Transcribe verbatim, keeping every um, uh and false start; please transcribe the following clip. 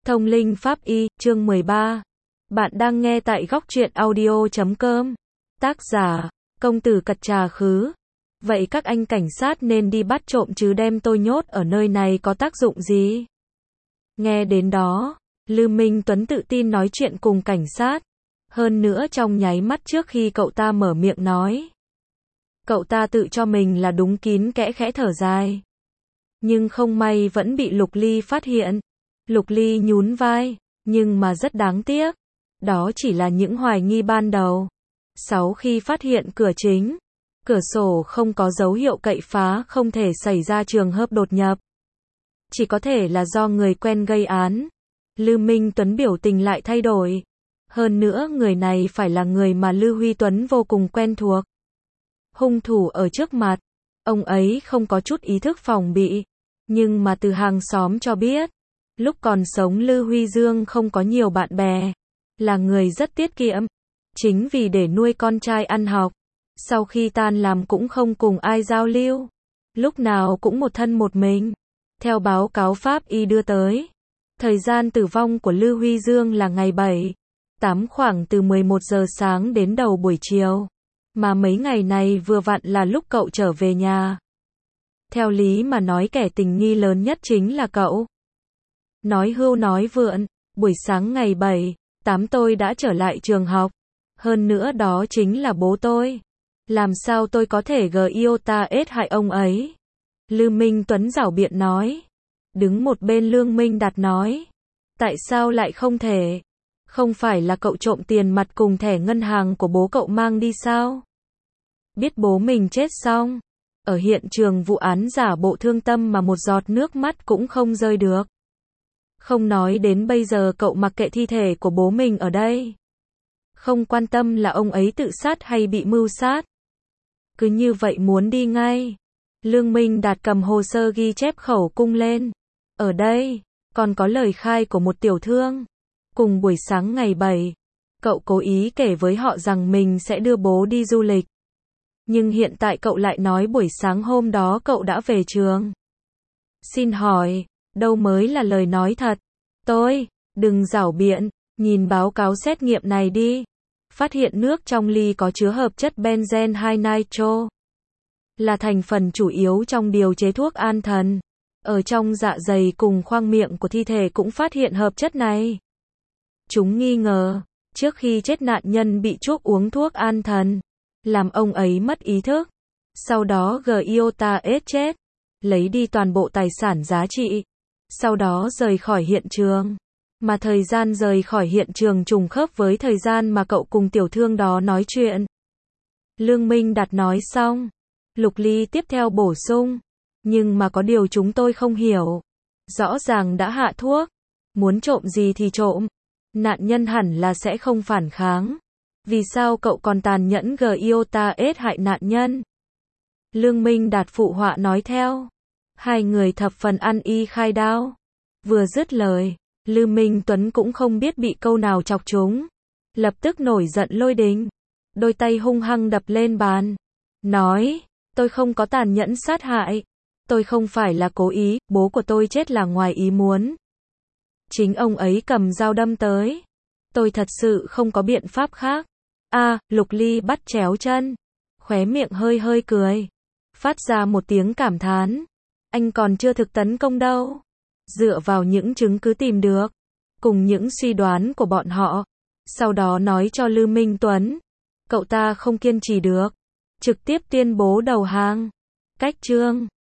Thông linh pháp y, chương mười ba. Bạn đang nghe tại góc truyện audio chấm com. Tác giả, công tử cật trà khứ. Vậy các anh cảnh sát nên đi bắt trộm chứ đem tôi nhốt ở nơi này có tác dụng gì? Nghe đến đó, Lư Minh Tuấn tự tin nói chuyện cùng cảnh sát. Hơn nữa trong nháy mắt trước khi cậu ta mở miệng nói. Cậu ta tự cho mình là đúng kín kẽ khẽ thở dài. Nhưng không may vẫn bị Lục Ly phát hiện. Lục Ly nhún vai, nhưng mà rất đáng tiếc. Đó chỉ là những hoài nghi ban đầu. Sau khi phát hiện cửa chính, cửa sổ không có dấu hiệu cậy phá, không thể xảy ra trường hợp đột nhập. Chỉ có thể là do người quen gây án. Lư Minh Tuấn biểu tình lại thay đổi. Hơn nữa người này phải là người mà Lư Huy Tuấn vô cùng quen thuộc. Hung thủ ở trước mặt, ông ấy không có chút ý thức phòng bị. Nhưng mà từ hàng xóm cho biết, lúc còn sống Lư Huy Dương không có nhiều bạn bè, là người rất tiết kiệm. Chính vì để nuôi con trai ăn học, sau khi tan làm cũng không cùng ai giao lưu, lúc nào cũng một thân một mình. Theo báo cáo pháp y đưa tới, thời gian tử vong của Lư Huy Dương là ngày bảy, tám khoảng từ mười một giờ sáng đến đầu buổi chiều. Mà mấy ngày này vừa vặn là lúc cậu trở về nhà. Theo lý mà nói kẻ tình nghi lớn nhất chính là cậu. Nói hưu nói vượn, buổi sáng ngày bảy, tám tôi đã trở lại trường học. Hơn nữa đó chính là bố tôi. Làm sao tôi có thể gờ yêu ta ết hại ông ấy? Lư Minh Tuấn giảo biện nói. Đứng một bên Lương Minh Đạt nói. Tại sao lại không thể? Không phải là cậu trộm tiền mặt cùng thẻ ngân hàng của bố cậu mang đi sao? Biết bố mình chết xong. Ở hiện trường vụ án giả bộ thương tâm mà một giọt nước mắt cũng không rơi được. Không nói đến bây giờ cậu mặc kệ thi thể của bố mình ở đây. Không quan tâm là ông ấy tự sát hay bị mưu sát. Cứ như vậy muốn đi ngay. Lương Minh Đạt cầm hồ sơ ghi chép khẩu cung lên. Ở đây, còn có lời khai của một tiểu thương. Cùng buổi sáng ngày bảy, cậu cố ý kể với họ rằng mình sẽ đưa bố đi du lịch. Nhưng hiện tại cậu lại nói buổi sáng hôm đó cậu đã về trường. Xin hỏi, đâu mới là lời nói thật? Tôi, đừng giảo biện, nhìn báo cáo xét nghiệm này đi. Phát hiện nước trong ly có chứa hợp chất benzen hai nitro. Là thành phần chủ yếu trong điều chế thuốc an thần. Ở trong dạ dày cùng khoang miệng của thi thể cũng phát hiện hợp chất này. Chúng nghi ngờ, trước khi chết nạn nhân bị chuốc uống thuốc an thần, làm ông ấy mất ý thức. Sau đó Giota S chết, lấy đi toàn bộ tài sản giá trị. Sau đó rời khỏi hiện trường. Mà thời gian rời khỏi hiện trường trùng khớp với thời gian mà cậu cùng tiểu thương đó nói chuyện. Lương Minh Đạt nói xong. Lục Ly tiếp theo bổ sung. Nhưng mà có điều chúng tôi không hiểu. Rõ ràng đã hạ thuốc. Muốn trộm gì thì trộm. Nạn nhân hẳn là sẽ không phản kháng. Vì sao cậu còn tàn nhẫn Giota S hại nạn nhân? Lương Minh Đạt phụ họa nói theo. Hai người thập phần ăn y khai đao. Vừa dứt lời, Lư Minh Tuấn cũng không biết bị câu nào chọc trúng. Lập tức nổi giận lôi đình. Đôi tay hung hăng đập lên bàn. Nói, tôi không có tàn nhẫn sát hại. Tôi không phải là cố ý, bố của tôi chết là ngoài ý muốn. Chính ông ấy cầm dao đâm tới. Tôi thật sự không có biện pháp khác. A, à, Lục Ly bắt chéo chân. Khóe miệng hơi hơi cười. Phát ra một tiếng cảm thán. Anh còn chưa thực tấn công đâu. Dựa vào những chứng cứ tìm được, cùng những suy đoán của bọn họ, sau đó nói cho Lư Minh Tuấn. Cậu ta không kiên trì được, trực tiếp tuyên bố đầu hàng. Cách chương